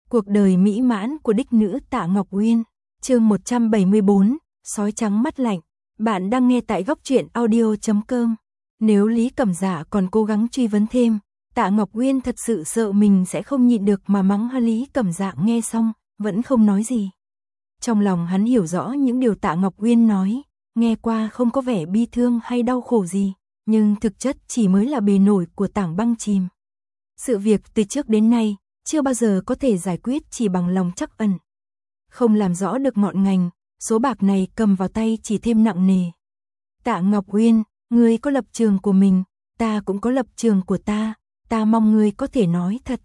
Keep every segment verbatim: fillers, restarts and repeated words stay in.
Cuộc đời mỹ mãn của đích nữ Tạ Ngọc Uyên, chương một trăm bảy mươi bốn, sói trắng mắt lạnh. Bạn đang nghe tại góc truyện audio chấm com. Nếu Lý Cẩm Dạ còn cố gắng truy vấn thêm, Tạ Ngọc Uyên thật sự sợ mình sẽ không nhịn được mà mắng Lý Cẩm Dạ. Nghe xong, vẫn không nói gì. Trong lòng hắn hiểu rõ những điều Tạ Ngọc Uyên nói, nghe qua không có vẻ bi thương hay đau khổ gì, nhưng thực chất chỉ mới là bề nổi của tảng băng chìm. Sự việc từ trước đến nay, chưa bao giờ có thể giải quyết chỉ bằng lòng trắc ẩn. Không làm rõ được ngọn ngành, số bạc này cầm vào tay chỉ thêm nặng nề. Tạ Ngọc Uyên, ngươi có lập trường của mình, ta cũng có lập trường của ta, ta mong ngươi có thể nói thật.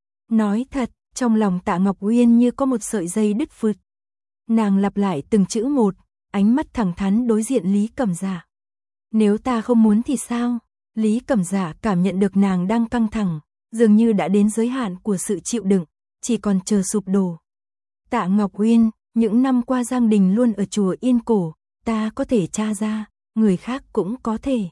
Nói thật, trong lòng Tạ Ngọc Uyên như có một sợi dây đứt phụt. Nàng lặp lại từng chữ một, ánh mắt thẳng thắn đối diện Lý Cẩm Dạ. Nếu ta không muốn thì sao? Lý Cẩm Dạ cảm nhận được nàng đang căng thẳng, dường như đã đến giới hạn của sự chịu đựng, chỉ còn chờ sụp đổ. Tạ Ngọc Uyên, những năm qua Giang Đình luôn ở chùa Yên Cổ, ta có thể tra ra, người khác cũng có thể.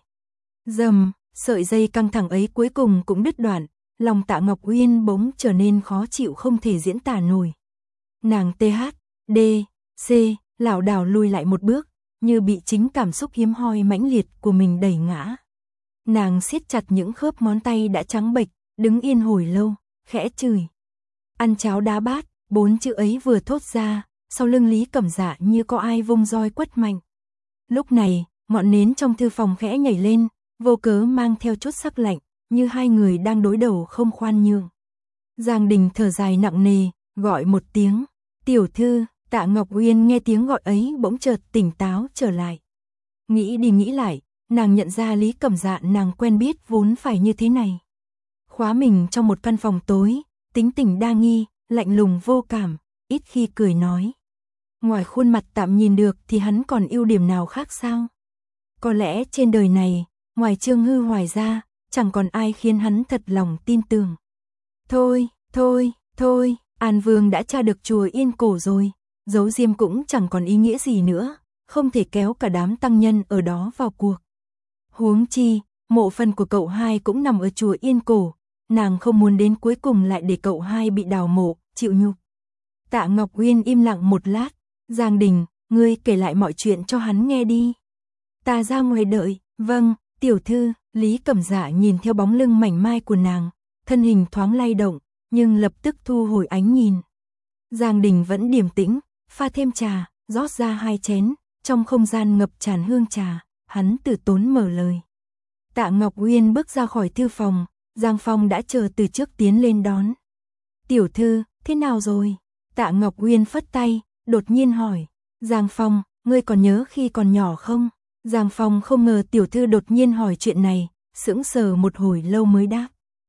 Dầm, sợi dây căng thẳng ấy cuối cùng cũng đứt đoạn, lòng Tạ Ngọc Uyên bỗng trở nên khó chịu không thể diễn tả nổi. Nàng tê hát, đê, xê, lảo đảo lùi lại một bước, như bị chính cảm xúc hiếm hoi mãnh liệt của mình đẩy ngã. Nàng siết chặt những khớp ngón tay đã trắng bệch, đứng yên hồi lâu, khẽ chửi. Ăn cháo đá bát, bốn chữ ấy vừa thốt ra, sau lưng Lý Cẩm Dạ như có ai vung roi quất mạnh. Lúc này, ngọn nến trong thư phòng khẽ nhảy lên, vô cớ mang theo chút sắc lạnh, như hai người đang đối đầu không khoan nhượng. Giang Đình thở dài nặng nề, gọi một tiếng, tiểu thư. Tạ Ngọc Uyên nghe tiếng gọi ấy bỗng chợt tỉnh táo trở lại. Nghĩ đi nghĩ lại, nàng nhận ra Lý Cẩm Dạ nàng quen biết vốn phải như thế này. Khóa mình trong một căn phòng tối, tính tình đa nghi, lạnh lùng vô cảm, ít khi cười nói. Ngoài khuôn mặt tạm nhìn được thì hắn còn ưu điểm nào khác sao? Có lẽ trên đời này, ngoài Trương Hư Hoài ra, chẳng còn ai khiến hắn thật lòng tin tưởng. Thôi, thôi, thôi, An Vương đã tra được chùa Yên Cổ rồi. Giấu diêm cũng chẳng còn ý nghĩa gì nữa, không thể kéo cả đám tăng nhân ở đó vào cuộc. Huống chi, mộ phần của cậu hai cũng nằm ở chùa Yên Cổ, nàng không muốn đến cuối cùng lại để cậu hai bị đào mộ, chịu nhục. Tạ Ngọc Uyên im lặng một lát, Giang Đình, ngươi kể lại mọi chuyện cho hắn nghe đi. Ta ra ngoài đợi, vâng, tiểu thư. Lý Cẩm Dạ nhìn theo bóng lưng mảnh mai của nàng, thân hình thoáng lay động, nhưng lập tức thu hồi ánh nhìn. Giang Đình vẫn điềm tĩnh, pha thêm trà, rót ra hai chén, trong không gian ngập tràn hương trà, hắn từ tốn mở lời. Tạ Ngọc Uyên bước ra khỏi thư phòng, Giang Phong đã chờ từ trước tiến lên đón. Tiểu thư, thế nào rồi? Tạ Ngọc Uyên phất tay, đột nhiên hỏi. Giang Phong, ngươi còn nhớ khi còn nhỏ không? Giang Phong không ngờ tiểu thư đột nhiên hỏi chuyện này, sững sờ một hồi lâu mới đáp.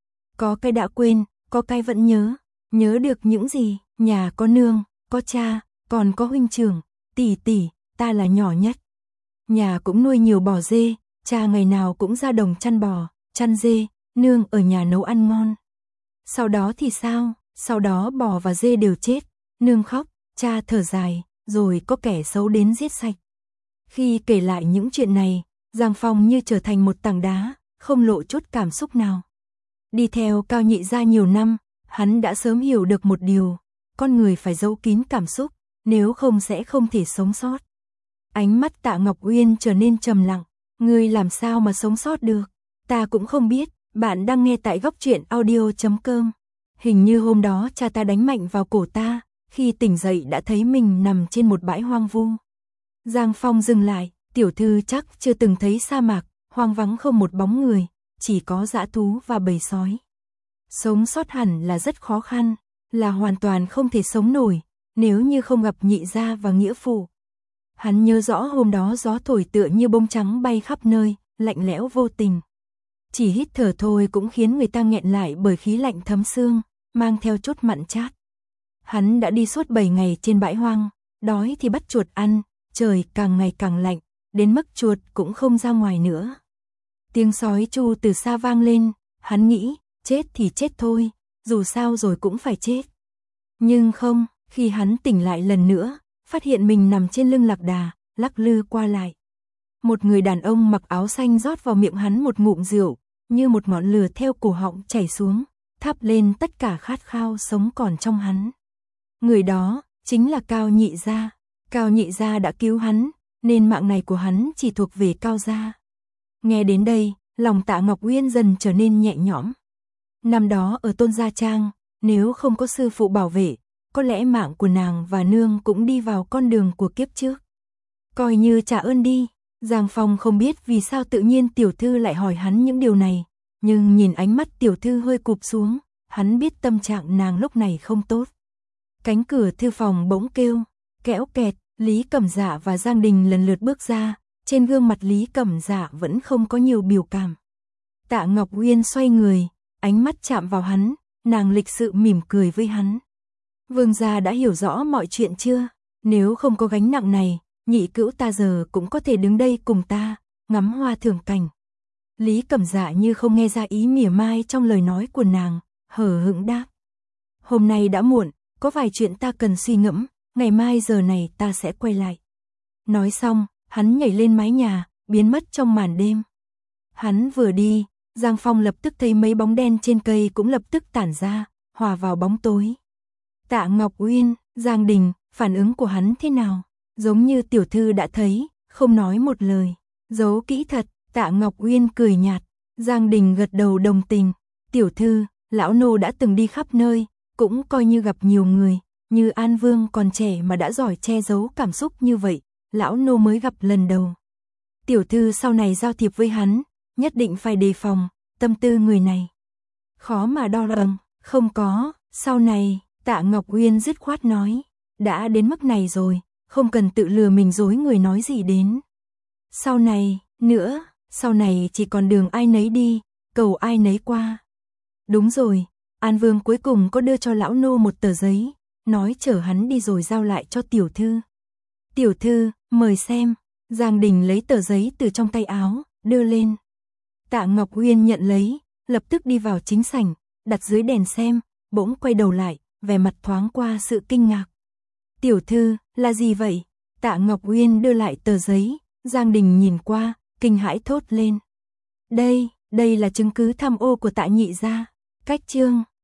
Có cái đã quên, có cái vẫn nhớ. Nhớ được những gì? Nhà có nương, có cha, còn có huynh trưởng, tỷ tỷ, ta là nhỏ nhất. Nhà cũng nuôi nhiều bò dê, cha ngày nào cũng ra đồng chăn bò, chăn dê, nương ở nhà nấu ăn ngon. Sau đó thì sao? Sau đó bò và dê đều chết, nương khóc, cha thở dài, rồi có kẻ xấu đến giết sạch. Khi kể lại những chuyện này, Giang Phong như trở thành một tảng đá, không lộ chút cảm xúc nào. Đi theo Cao Nhị gia nhiều năm, hắn đã sớm hiểu được một điều, con người phải giấu kín cảm xúc, nếu không sẽ không thể sống sót. Ánh mắt Tạ Ngọc Uyên trở nên trầm lặng, ngươi làm sao mà sống sót được? Ta cũng không biết, bạn đang nghe tại góc truyện audio chấm com. Hình như hôm đó cha ta đánh mạnh vào cổ ta, khi tỉnh dậy đã thấy mình nằm trên một bãi hoang vu. Giang Phong dừng lại, tiểu thư chắc chưa từng thấy sa mạc, hoang vắng không một bóng người, chỉ có dã thú và bầy sói. Sống sót hẳn là rất khó khăn, là hoàn toàn không thể sống nổi, nếu như không gặp nhị gia và nghĩa phụ. Hắn nhớ rõ hôm đó gió thổi tựa như bông trắng bay khắp nơi, lạnh lẽo vô tình. Chỉ hít thở thôi cũng khiến người ta nghẹn lại bởi khí lạnh thấm xương, mang theo chút mặn chát. Hắn đã đi suốt bảy ngày trên bãi hoang, đói thì bắt chuột ăn, trời càng ngày càng lạnh, đến mức chuột cũng không ra ngoài nữa. Tiếng sói tru từ xa vang lên, hắn nghĩ, chết thì chết thôi, dù sao rồi cũng phải chết. Nhưng không, khi hắn tỉnh lại lần nữa, phát hiện mình nằm trên lưng lạc đà, lắc lư qua lại. Một người đàn ông mặc áo xanh rót vào miệng hắn một ngụm rượu, như một ngọn lửa theo cổ họng chảy xuống, thắp lên tất cả khát khao sống còn trong hắn. Người đó chính là Cao Nhị gia. Cao Nhị gia đã cứu hắn, nên mạng này của hắn chỉ thuộc về Cao gia. Nghe đến đây, lòng Tạ Ngọc Uyên dần trở nên nhẹ nhõm. Năm đó ở Tôn Gia Trang, nếu không có sư phụ bảo vệ, có lẽ mạng của nàng và nương cũng đi vào con đường của kiếp trước. Coi như trả ơn đi. Giang Phong không biết vì sao tự nhiên tiểu thư lại hỏi hắn những điều này, nhưng nhìn ánh mắt tiểu thư hơi cụp xuống, hắn biết tâm trạng nàng lúc này không tốt. Cánh cửa thư phòng bỗng kêu, kẽo kẹt, Lý Cẩm Dạ và Giang Đình lần lượt bước ra, trên gương mặt Lý Cẩm Dạ vẫn không có nhiều biểu cảm. Tạ Ngọc Uyên xoay người, ánh mắt chạm vào hắn, nàng lịch sự mỉm cười với hắn. Vương gia đã hiểu rõ mọi chuyện chưa? Nếu không có gánh nặng này, nhị cữu ta giờ cũng có thể đứng đây cùng ta, ngắm hoa thưởng cảnh. Lý Cẩm Dạ như không nghe ra ý mỉa mai trong lời nói của nàng, hờ hững đáp. Hôm nay đã muộn, có vài chuyện ta cần suy ngẫm, ngày mai giờ này ta sẽ quay lại. Nói xong, hắn nhảy lên mái nhà, biến mất trong màn đêm. Hắn vừa đi, Giang Phong lập tức thấy mấy bóng đen trên cây cũng lập tức tản ra, hòa vào bóng tối. Tạ Ngọc Uyên, Giang Đình, phản ứng của hắn thế nào? Giống như tiểu thư đã thấy, không nói một lời. Giấu kỹ thật, Tạ Ngọc Uyên cười nhạt. Giang Đình gật đầu đồng tình. Tiểu thư, lão nô đã từng đi khắp nơi, cũng coi như gặp nhiều người, như An Vương còn trẻ mà đã giỏi che giấu cảm xúc như vậy, lão nô mới gặp lần đầu. Tiểu thư sau này giao thiệp với hắn, nhất định phải đề phòng, tâm tư người này khó mà đo lường. Không có, sau này, Tạ Ngọc Uyên dứt khoát nói, đã đến mức này rồi, không cần tự lừa mình dối người nói gì đến. Sau này, nữa, sau này chỉ còn đường ai nấy đi, cầu ai nấy qua. Đúng rồi, An Vương cuối cùng có đưa cho lão nô một tờ giấy, nói chở hắn đi rồi giao lại cho tiểu thư. Tiểu thư, mời xem. Giang Đình lấy tờ giấy từ trong tay áo, đưa lên. Tạ Ngọc Uyên nhận lấy, lập tức đi vào chính sảnh, đặt dưới đèn xem, bỗng quay đầu lại, vẻ mặt thoáng qua sự kinh ngạc. Tiểu thư, là gì vậy? Tạ Ngọc Uyên đưa lại tờ giấy, Giang Đình nhìn qua, kinh hãi thốt lên. Đây, đây là chứng cứ tham ô của Tạ Nhị gia. Cách chương